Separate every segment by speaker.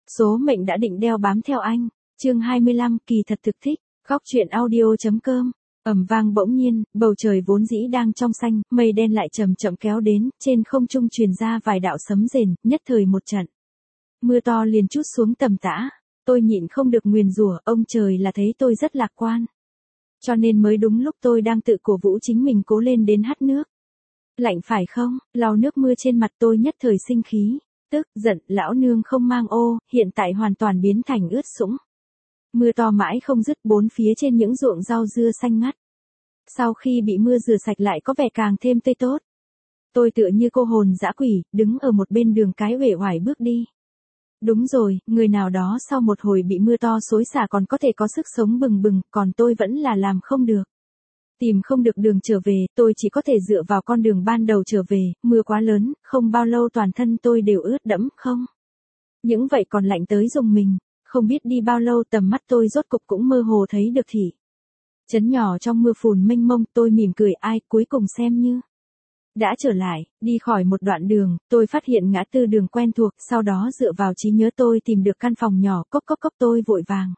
Speaker 1: Số mệnh đã định đeo bám theo anh. Chương 25, kỳ thật thực thích. Góc truyện audio.com. Ầm vang bỗng nhiên, bầu trời vốn dĩ đang trong xanh, mây đen lại chậm chậm kéo đến, trên không trung truyền ra vài đạo sấm rền, nhất thời một trận. Mưa to liền trút xuống tầm tã. Tôi nhịn không được nguyền rủa, ông trời là thấy tôi rất lạc quan. Cho nên mới đúng lúc tôi đang tự cổ vũ chính mình cố lên đến hắt nước. Lạnh phải không? Lau nước mưa trên mặt tôi nhất thời sinh khí. Tức, giận, lão nương không mang ô, hiện tại hoàn toàn biến thành ướt sũng. Mưa to mãi không dứt bốn phía trên những ruộng rau dưa xanh ngắt. Sau khi bị mưa rửa sạch lại có vẻ càng thêm tươi tốt. Tôi tựa như cô hồn dã quỷ, đứng ở một bên đường cái uể oải bước đi. Đúng rồi, người nào đó sau một hồi bị mưa to xối xả còn có thể có sức sống bừng bừng, còn tôi vẫn là làm không được. Tìm không được đường trở về, tôi chỉ có thể dựa vào con đường ban đầu trở về, mưa quá lớn, không bao lâu toàn thân tôi đều ướt đẫm, không. Những vậy còn lạnh tới rùng mình, không biết đi bao lâu tầm mắt tôi rốt cục cũng mơ hồ thấy được thị trấn nhỏ trong mưa phùn mênh mông, tôi mỉm cười ai cuối cùng xem như đã trở lại. Đi khỏi một đoạn đường, tôi phát hiện ngã tư đường quen thuộc, sau đó dựa vào trí nhớ tôi tìm được căn phòng nhỏ, cốc cốc cốc tôi vội vàng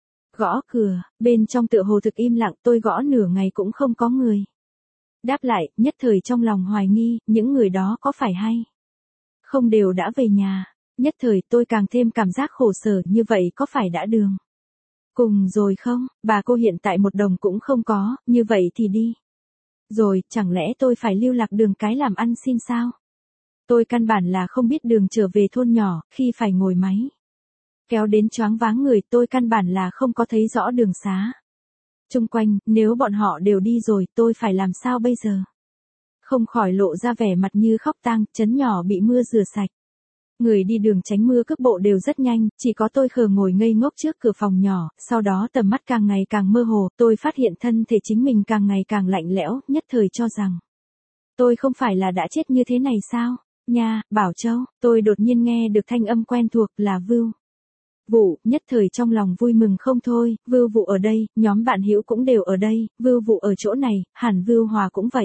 Speaker 1: gõ cửa, bên trong tựa hồ thực im lặng, tôi gõ nửa ngày cũng không có người đáp lại, nhất thời trong lòng hoài nghi, những người đó có phải hay không đều đã về nhà. Nhất thời tôi càng thêm cảm giác khổ sở, như vậy có phải đã đường cùng rồi không? Bà cô hiện tại một đồng cũng không có, như vậy thì đi rồi, chẳng lẽ tôi phải lưu lạc đường cái làm ăn xin sao? Tôi căn bản là không biết đường trở về thôn nhỏ, khi phải ngồi máy kéo đến choáng váng người, tôi căn bản là không có thấy rõ đường xá chung quanh, nếu bọn họ đều đi rồi, tôi phải làm sao bây giờ? Không khỏi lộ ra vẻ mặt như khóc tang, trấn nhỏ bị mưa rửa sạch. Người đi đường tránh mưa cước bộ đều rất nhanh, chỉ có tôi khờ ngồi ngây ngốc trước cửa phòng nhỏ, sau đó tầm mắt càng ngày càng mơ hồ, tôi phát hiện thân thể chính mình càng ngày càng lạnh lẽo, nhất thời cho rằng tôi không phải là đã chết như thế này sao? Nha, Bảo Châu, tôi đột nhiên nghe được thanh âm quen thuộc là Vưu Vụ, nhất thời trong lòng vui mừng không thôi, Vưu Vụ ở đây, nhóm bạn hữu cũng đều ở đây, Vưu Vụ ở chỗ này, hẳn Vưu Hòa cũng vậy.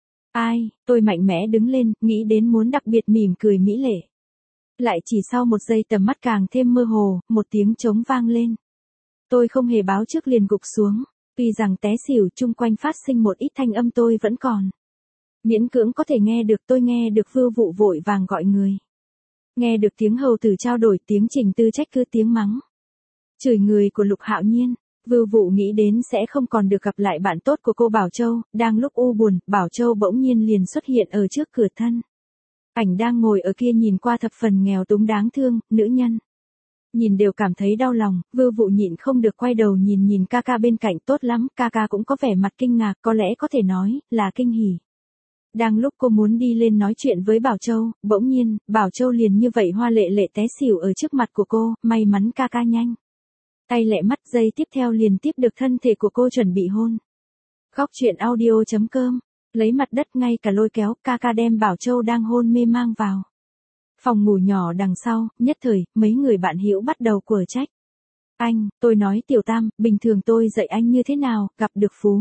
Speaker 1: Ai, tôi mạnh mẽ đứng lên, nghĩ đến muốn đặc biệt mỉm cười mỹ lệ. Lại chỉ sau một giây tầm mắt càng thêm mơ hồ, một tiếng trống vang lên. Tôi không hề báo trước liền gục xuống, tuy rằng té xỉu chung quanh phát sinh một ít thanh âm tôi vẫn còn miễn cưỡng có thể nghe được, tôi nghe được Vưu Vụ vội vàng gọi người. Nghe được tiếng hầu tử trao đổi, tiếng Trình Tư trách cứ, tiếng mắng chửi người của Lục Hạo Nhiên. Vưu Vụ nghĩ đến sẽ không còn được gặp lại bạn tốt của cô Bảo Châu, đang lúc u buồn, Bảo Châu bỗng nhiên liền xuất hiện ở trước cửa thân. Ảnh đang ngồi ở kia nhìn qua thập phần nghèo túng đáng thương, nữ nhân nhìn đều cảm thấy đau lòng, Vưu Vụ nhịn không được quay đầu nhìn ca ca bên cạnh, tốt lắm, ca ca cũng có vẻ mặt kinh ngạc, có lẽ có thể nói là kinh hỉ. Đang lúc cô muốn đi lên nói chuyện với Bảo Châu, bỗng nhiên, Bảo Châu liền như vậy hoa lệ lệ té xỉu ở trước mặt của cô, may mắn ca ca nhanh tay lẹ mắt, giây tiếp theo liền tiếp được thân thể của cô chuẩn bị hôn. Góc truyện audio.com. Lấy mặt đất ngay cả lôi kéo, ca ca đem Bảo Châu đang hôn mê mang vào phòng ngủ nhỏ đằng sau, nhất thời, mấy người bạn hữu bắt đầu quở trách. Anh, tôi nói Tiểu Tam, bình thường tôi dạy anh như thế nào, gặp được phú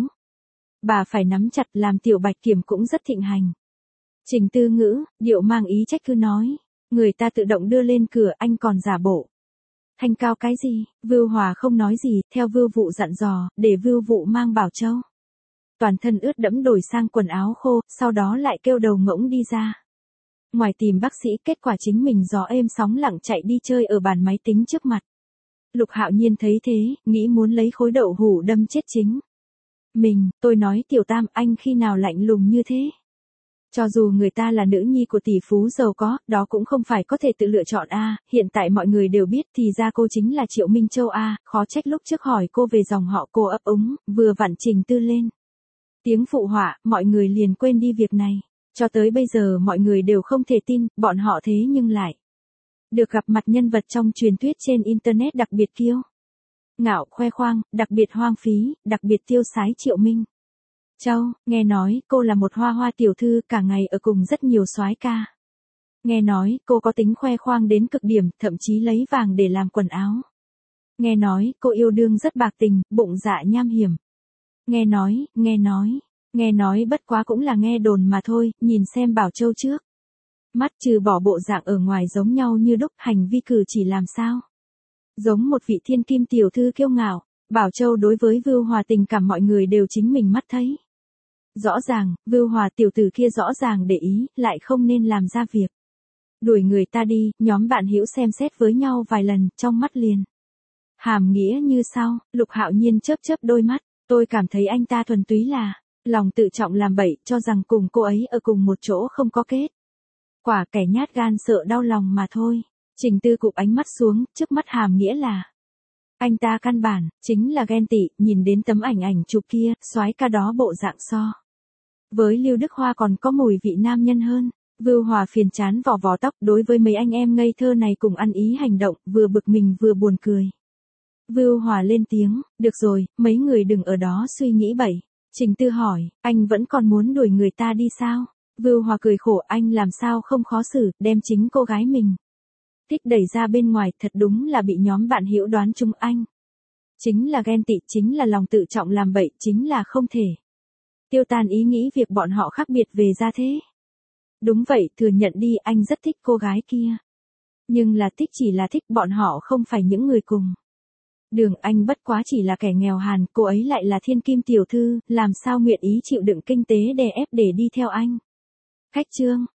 Speaker 1: bà phải nắm chặt, làm Tiểu Bạch Kiểm cũng rất thịnh hành. Trình Tư Ngữ, điệu mang ý trách cứ nói, người ta tự động đưa lên cửa, anh còn giả bộ thanh cao cái gì? Vưu Hòa không nói gì, theo Vưu Vụ dặn dò, để Vưu Vụ mang Bảo Châu toàn thân ướt đẫm đổi sang quần áo khô, sau đó lại kêu đầu ngỗng đi ra ngoài tìm bác sĩ, kết quả chính mình gió êm sóng lặng chạy đi chơi ở bàn máy tính trước mặt. Lục Hạo Nhiên thấy thế, nghĩ muốn lấy khối đậu hũ đâm chết chính mình. Tôi nói Tiểu Tam, anh khi nào lạnh lùng như thế? Cho dù người ta là nữ nhi của tỷ phú giàu có, đó cũng không phải có thể tự lựa chọn a. Hiện tại mọi người đều biết thì ra cô chính là Triệu Minh Châu a. Khó trách lúc trước hỏi cô về dòng họ cô ấp úng, vừa vặn Trình Tư lên tiếng phụ họa, mọi người liền quên đi việc này. Cho tới bây giờ mọi người đều không thể tin, bọn họ thế nhưng lại được gặp mặt nhân vật trong truyền thuyết trên internet đặc biệt kiêu ngạo khoe khoang, đặc biệt hoang phí, đặc biệt tiêu sái Triệu Minh Châu. Nghe nói cô là một hoa hoa tiểu thư, cả ngày ở cùng rất nhiều soái ca. Nghe nói cô có tính khoe khoang đến cực điểm, thậm chí lấy vàng để làm quần áo. Nghe nói cô yêu đương rất bạc tình, bụng dạ nham hiểm. Nghe nói bất quá cũng là nghe đồn mà thôi, nhìn xem Bảo Châu trước Mắt trừ bỏ bộ dạng ở ngoài giống nhau như đúc, hành vi cử chỉ làm sao? Giống một vị thiên kim tiểu thư kiêu ngạo. Bảo Châu đối với Vưu Hòa tình cảm mọi người đều chính mình mắt thấy. Rõ ràng, Vưu Hòa tiểu tử kia rõ ràng để ý, lại không nên làm ra việc. Đuổi người ta đi, nhóm bạn hữu xem xét với nhau vài lần, trong mắt liền. Hàm nghĩa như sau, Lục Hạo Nhiên chớp chớp đôi mắt, tôi cảm thấy anh ta thuần túy là, lòng tự trọng làm bậy, cho rằng cùng cô ấy ở cùng một chỗ không có kết. Quả kẻ nhát gan sợ đau lòng mà thôi. Trình Tư cụp ánh mắt xuống, trước mắt hàm nghĩa là. Anh ta căn bản, chính là ghen tị, nhìn đến tấm ảnh chụp kia, soái ca đó bộ dạng so. Với Lưu Đức Hoa còn có mùi vị nam nhân hơn. Vưu Hòa phiền chán vò vò tóc, đối với mấy anh em ngây thơ này cùng ăn ý hành động, vừa bực mình vừa buồn cười. Vưu Hòa lên tiếng, được rồi, mấy người đừng ở đó suy nghĩ bậy. Trình Tư hỏi, anh vẫn còn muốn đuổi người ta đi sao? Vưu Hòa cười khổ, anh làm sao không khó xử, đem chính cô gái mình thích đẩy ra bên ngoài, thật đúng là bị nhóm bạn hữu đoán chung anh. Chính là ghen tị, chính là lòng tự trọng làm bậy, chính là không thể tiêu tan ý nghĩ việc bọn họ khác biệt về gia thế. Đúng vậy, thừa nhận đi, anh rất thích cô gái kia. Nhưng là thích chỉ là thích, bọn họ không phải những người cùng đường, anh bất quá chỉ là kẻ nghèo hàn, cô ấy lại là thiên kim tiểu thư, làm sao nguyện ý chịu đựng kinh tế đè ép để đi theo anh. Cách chương